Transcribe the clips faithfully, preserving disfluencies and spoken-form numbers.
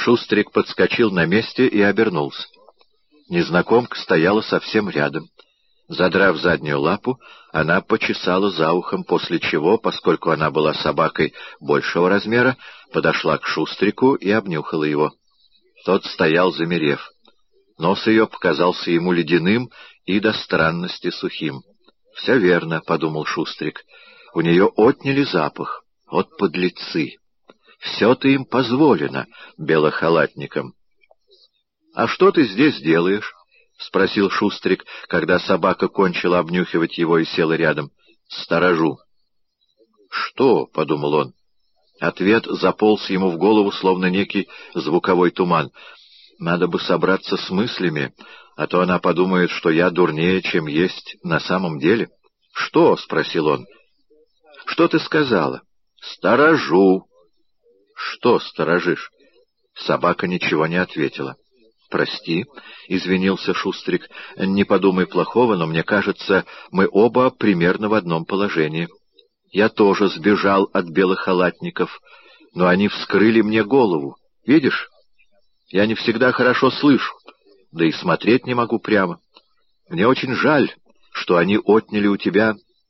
Шустрик подскочил на месте и обернулся. Незнакомка стояла совсем рядом. Задрав заднюю лапу, она почесала за ухом, после чего, поскольку она была собакой большего размера, подошла к Шустрику и обнюхала его. Тот стоял, замерев. Нос ее показался ему ледяным и до странности сухим. «Все верно», — подумал Шустрик, — «у нее отняли запах. Вот подлецы! Все-то им позволено, белохалатникам». «А что ты здесь делаешь?» — спросил Шустрик, когда собака кончила обнюхивать его и села рядом. «Сторожу». «Что?» — подумал он. Ответ заполз ему в голову, словно некий звуковой туман. «Надо бы собраться с мыслями, а то она подумает, что я дурнее, чем есть на самом деле». «Что?» — спросил он. «Что ты сказала?» «Сторожу». «Что сторожишь?» Собака ничего не ответила. «Прости», — извинился Шустрик, — «не подумай плохого, но мне кажется, мы оба примерно в одном положении. Я тоже сбежал от белохалатников, но они вскрыли мне голову. Видишь? Я не всегда хорошо слышу, да и смотреть не могу прямо. Мне очень жаль, что они отняли у тебя...»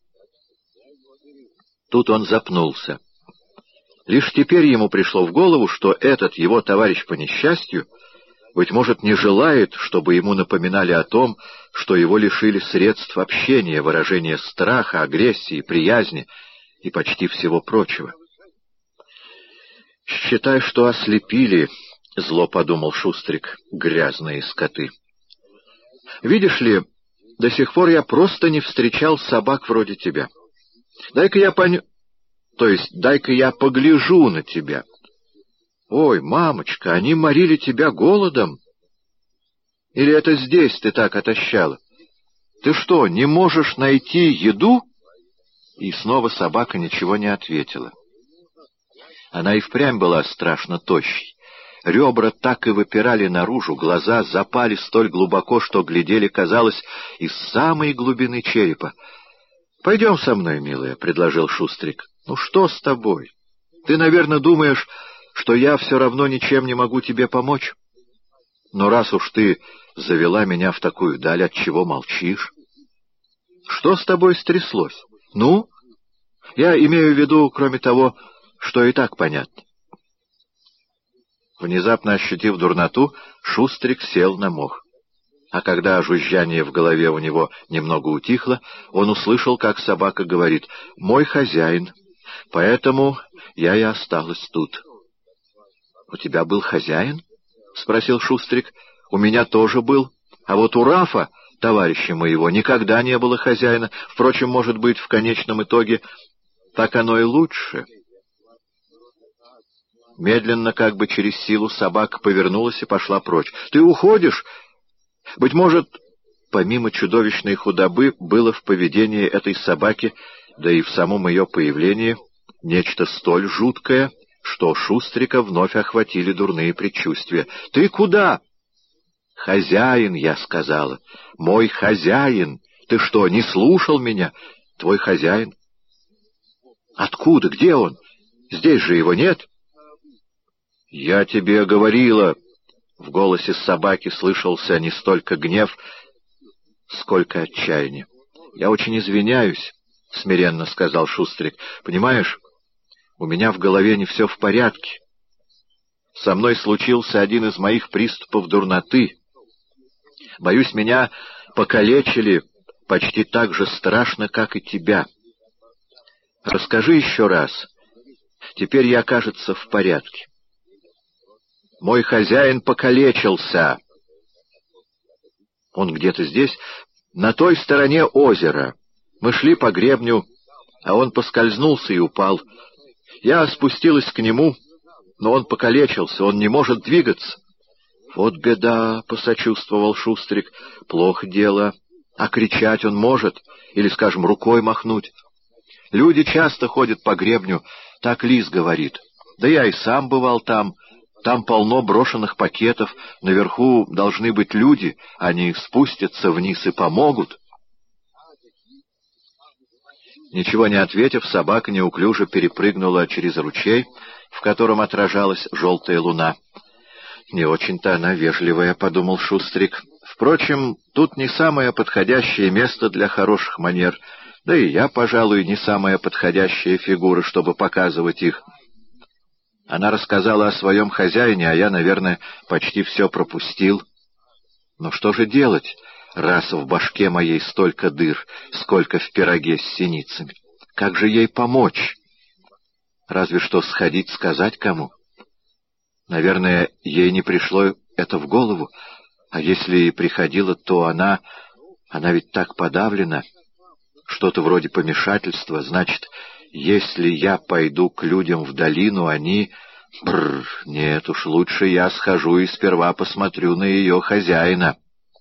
Тут он запнулся. Лишь теперь ему пришло в голову, что этот его товарищ по несчастью, быть может, не желает, чтобы ему напоминали о том, что его лишили средств общения, выражения страха, агрессии, приязни и почти всего прочего. «Считай, что ослепили», — зло подумал Шустрик, — «грязные скоты». «Видишь ли, до сих пор я просто не встречал собак вроде тебя. Дай-ка я пон... То есть, дай-ка я погляжу на тебя. Ой, мамочка, они морили тебя голодом? Или это здесь ты так отощала? Ты что, не можешь найти еду?» И снова собака ничего не ответила. Она и впрямь была страшно тощей. Ребра так и выпирали наружу, глаза запали столь глубоко, что глядели, казалось, из самой глубины черепа. «Пойдем со мной, милая», — предложил Шустрик. «Ну что с тобой? Ты, наверное, думаешь, что я все равно ничем не могу тебе помочь? Но раз уж ты завела меня в такую даль, отчего молчишь? Что с тобой стряслось? Ну? Я имею в виду, кроме того, что и так понятно». Внезапно ощутив дурноту, Шустрик сел на мох. А когда жужжание в голове у него немного утихло, он услышал, как собака говорит: «Мой хозяин, поэтому я и осталась тут». «У тебя был хозяин?» — спросил Шустрик. «У меня тоже был. А вот у Рафа, товарища моего, никогда не было хозяина. Впрочем, может быть, в конечном итоге так оно и лучше». Медленно, как бы через силу, собака повернулась и пошла прочь. «Ты уходишь?» Быть может, помимо чудовищной худобы, было в поведении этой собаки, да и в самом ее появлении, нечто столь жуткое, что Шустрика вновь охватили дурные предчувствия. «Ты куда?» «Хозяин», — я сказала. «Мой хозяин! Ты что, не слушал меня? Твой хозяин?» «Откуда? Где он? Здесь же его нет». «Я тебе говорила...» В голосе собаки слышался не столько гнев, сколько отчаяние. «Я очень извиняюсь», — смиренно сказал Шустрик. «Понимаешь, у меня в голове не все в порядке. Со мной случился один из моих приступов дурноты. Боюсь, меня покалечили почти так же страшно, как и тебя. Расскажи еще раз. Теперь я, кажется, в порядке». «Мой хозяин покалечился». «Он где-то здесь, на той стороне озера. Мы шли по гребню, а он поскользнулся и упал. Я спустилась к нему, но он покалечился, он не может двигаться». «Вот беда», — посочувствовал Шустрик, — «плохо дело. А кричать он может, или, скажем, рукой махнуть? Люди часто ходят по гребню, так Лиз говорит. Да я и сам бывал там». Там полно брошенных пакетов, наверху должны быть люди, они спустятся вниз и помогут». Ничего не ответив, собака неуклюже перепрыгнула через ручей, в котором отражалась желтая луна. Не очень-то она вежливая, — подумал Шустрик. Впрочем, тут не самое подходящее место для хороших манер, да и я, пожалуй, не самая подходящая фигура, чтобы показывать их. Она рассказала о своем хозяине, а я, наверное, почти все пропустил. Но что же делать, раз в башке моей столько дыр, сколько в пироге с синицами? Как же ей помочь? Разве что сходить сказать кому. Наверное, ей не пришло это в голову, а если и приходило, то она... Она ведь так подавлена. Что-то вроде помешательства. Значит, если я пойду к людям в долину, они... Бррр, нет уж, лучше я схожу и сперва посмотрю на ее хозяина.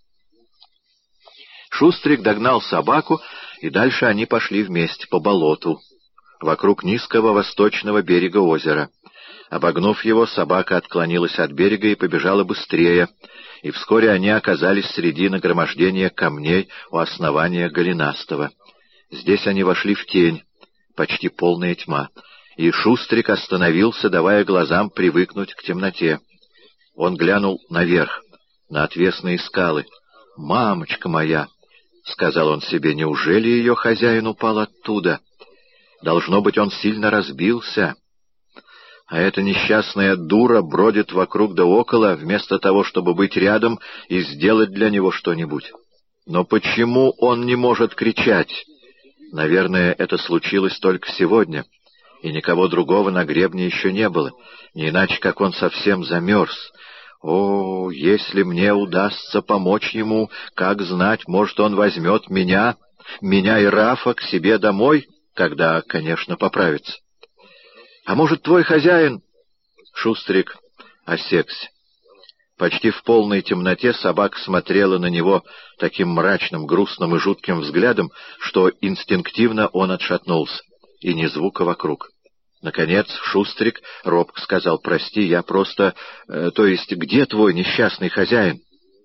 Шустрик догнал собаку, и дальше они пошли вместе по болоту, вокруг низкого восточного берега озера. Обогнув его, собака отклонилась от берега и побежала быстрее, и вскоре они оказались среди нагромождения камней у основания голенастого. Здесь они вошли в тень, почти полная тьма, и Шустрик остановился, давая глазам привыкнуть к темноте. Он глянул наверх, на отвесные скалы. «Мамочка моя!» — сказал он себе, — «неужели ее хозяин упал оттуда? Должно быть, он сильно разбился. А эта несчастная дура бродит вокруг да около, вместо того, чтобы быть рядом и сделать для него что-нибудь. Но почему он не может кричать? Наверное, это случилось только сегодня, и никого другого на гребне еще не было, не иначе, как он совсем замерз. О, если мне удастся помочь ему, как знать, может, он возьмет меня, меня и Рафа к себе домой, когда, конечно, поправится. А может, твой хозяин...» Шустрик осекся. Почти в полной темноте собака смотрела на него таким мрачным, грустным и жутким взглядом, что инстинктивно он отшатнулся, и ни звука вокруг. Наконец Шустрик робко сказал: «Прости, я просто... Э, то есть, где твой несчастный хозяин?»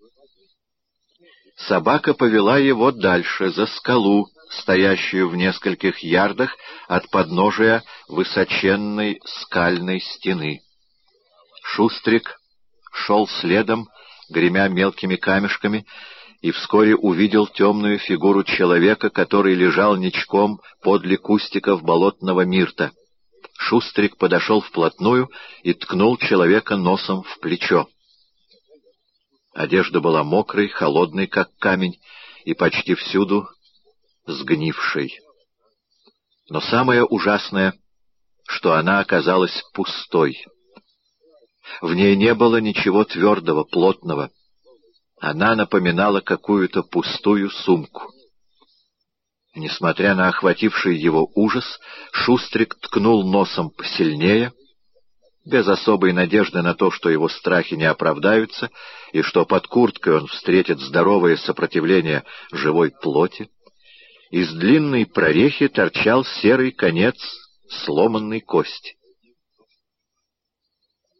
Собака повела его дальше, за скалу, стоящую в нескольких ярдах от подножия высоченной скальной стены. Шустрик шел следом, гремя мелкими камешками, и вскоре увидел темную фигуру человека, который лежал ничком подле кустиков болотного мирта. Шустрик подошел вплотную и ткнул человека носом в плечо. Одежда была мокрой, холодной, как камень, и почти всюду сгнившей. Но самое ужасное, что она оказалась пустой. В ней не было ничего твердого, плотного. Она напоминала какую-то пустую сумку. Несмотря на охвативший его ужас, Шустрик ткнул носом посильнее, без особой надежды на то, что его страхи не оправдаются, и что под курткой он встретит здоровое сопротивление живой плоти. Из длинной прорехи торчал серый конец сломанной кости.